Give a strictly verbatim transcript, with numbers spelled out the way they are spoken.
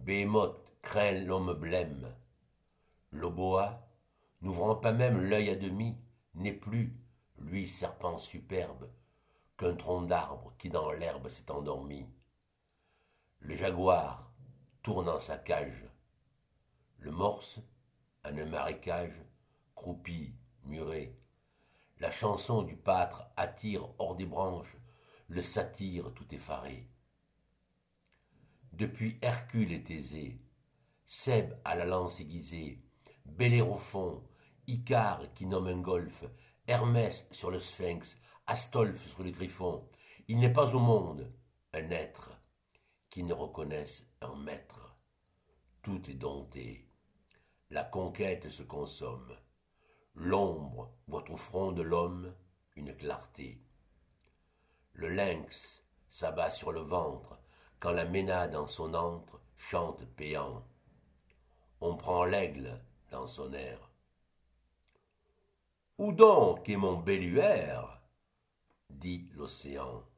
Béhémoth craint l'homme blême. L'Oboa, n'ouvrant pas même l'œil à demi, n'est plus, lui serpent superbe, qu'un tronc d'arbre qui dans l'herbe s'est endormi. Le jaguar, tournant sa cage. Le morse, en un marécage, croupi, muré. La chanson du pâtre attire hors des branches le satyre tout effaré. Depuis Hercule et Thésée, Seb à la lance aiguisée, Bellérophon, Icare qui nomme un golfe, Hermès sur le sphinx, Astolphe sur les griffons, il n'est pas au monde un être qui ne reconnaisse un maître. Tout est dompté. La conquête se consomme. L'ombre voit au front de l'homme une clarté. Le lynx s'abat sur le ventre quand la ménade en son antre chante péant. On prend l'aigle dans son air. Où donc est mon belluaire dit l'océan.